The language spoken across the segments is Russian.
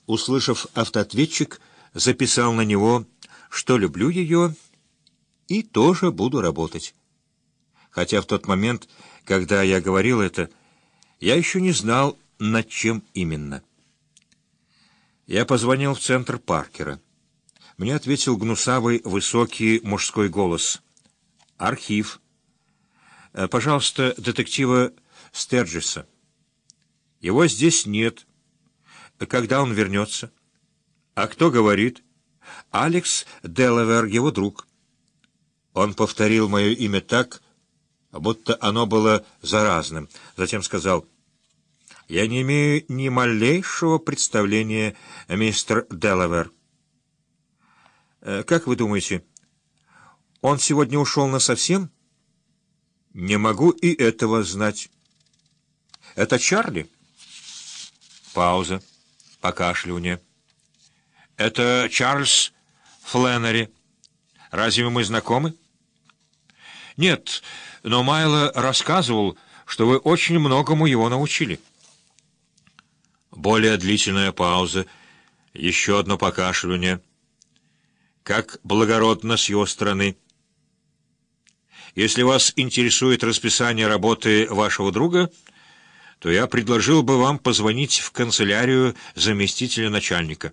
услышав автоответчик, записал на него, что люблю ее и тоже буду работать. Хотя в тот момент, когда я говорил это, я еще не знал, над чем именно. Я позвонил в центр Паркера. Мне ответил гнусавый, высокий мужской голос. «Архив. Пожалуйста, детектива Стерджиса. Его здесь нет. Когда он вернется?» «А кто говорит?» «Алекс Делавер, его друг». Он повторил мое имя так, будто оно было заразным. Затем сказал: «Я не имею ни малейшего представления, мистер Делавер». «Как вы думаете, он сегодня ушел насовсем?» «Не могу и этого знать». «Это Чарли?» Пауза, покашливание. «Это Чарльз Фленнери. Разве мы знакомы?» «Нет, но Майло рассказывал, что вы очень многому его научили». Более длительная пауза, еще одно покашливание. Как благородно с его стороны. «Если вас интересует расписание работы вашего друга, то я предложил бы вам позвонить в канцелярию заместителя начальника».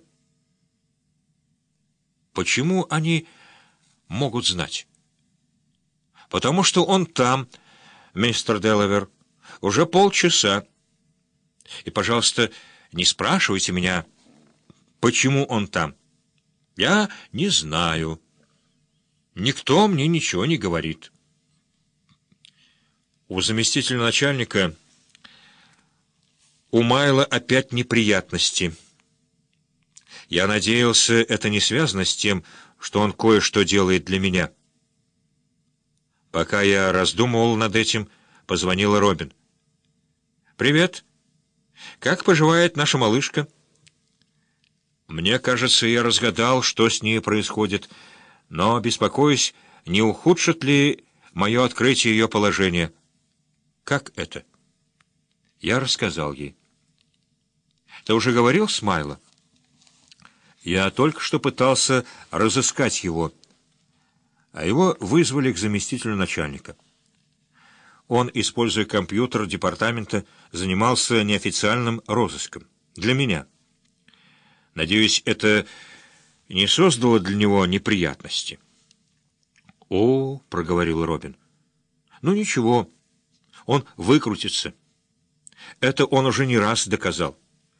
«Почему они могут знать?» «Потому что он там, мистер Делавер, уже полчаса. И, пожалуйста, не спрашивайте меня, почему он там. Я не знаю. Никто мне ничего не говорит». У заместителя начальника, у Майла опять неприятности. Я надеялся, это не связано с тем, что он кое-что делает для меня. Пока я раздумывал над этим, позвонила Робин. «Привет. Как поживает наша малышка?» Мне кажется, я разгадал, что с ней происходит, но беспокоюсь, не ухудшит ли мое открытие ее положения. «Как это?» Я рассказал ей. «Ты уже говорил с Майло?» «Я только что пытался разыскать его, а его вызвали к заместителю начальника. Он, используя компьютер департамента, занимался неофициальным розыском. Для меня. Надеюсь, это не создало для него неприятности». «О, — проговорил Робин, — ну ничего, он выкрутится. Это он уже не раз доказал».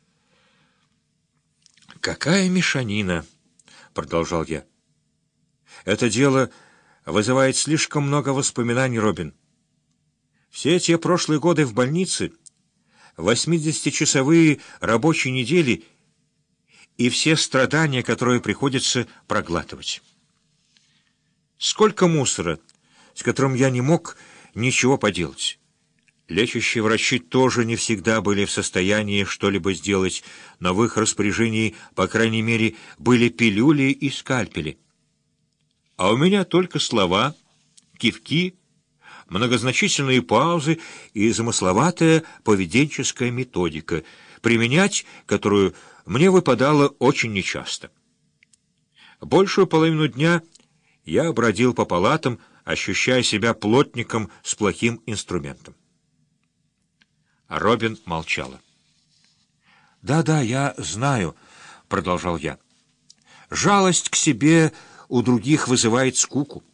«Какая мешанина!» — продолжал я. «Это дело вызывает слишком много воспоминаний, Робин. Все те прошлые годы в больнице, 80-часовые рабочие недели и все страдания, которые приходится проглатывать. Сколько мусора, с которым я не мог ничего поделать. Лечащие врачи тоже не всегда были в состоянии что-либо сделать, но в их распоряжении, по крайней мере, были пилюли и скальпели. А у меня только слова, кивки, многозначительные паузы и замысловатая поведенческая методика, применять которую мне выпадало очень нечасто. Большую половину дня я бродил по палатам, ощущая себя плотником с плохим инструментом. Робин молчала. «Да, я знаю», — продолжал я. «Жалость к себе у других вызывает скуку.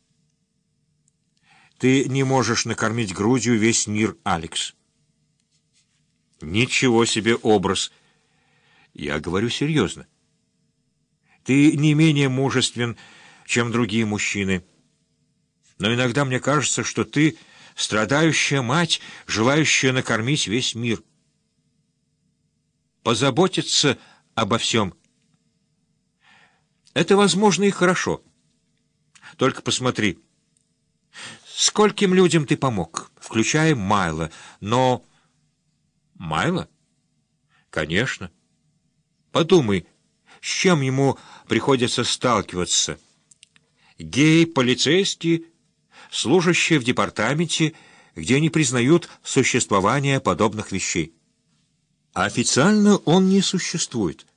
Ты не можешь накормить грудью весь мир, Алекс». «Ничего себе образ! Я говорю серьезно. Ты не менее мужествен, чем другие мужчины. Но иногда мне кажется, что ты страдающая мать, желающая накормить весь мир. Позаботиться обо всем. Это возможно и хорошо. Только посмотри, скольким людям ты помог, включая Майло, но... Майло? Конечно. Подумай, с чем ему приходится сталкиваться. Гей, полицейский, служащие в департаменте, где не признают существование подобных вещей. А официально он не существует.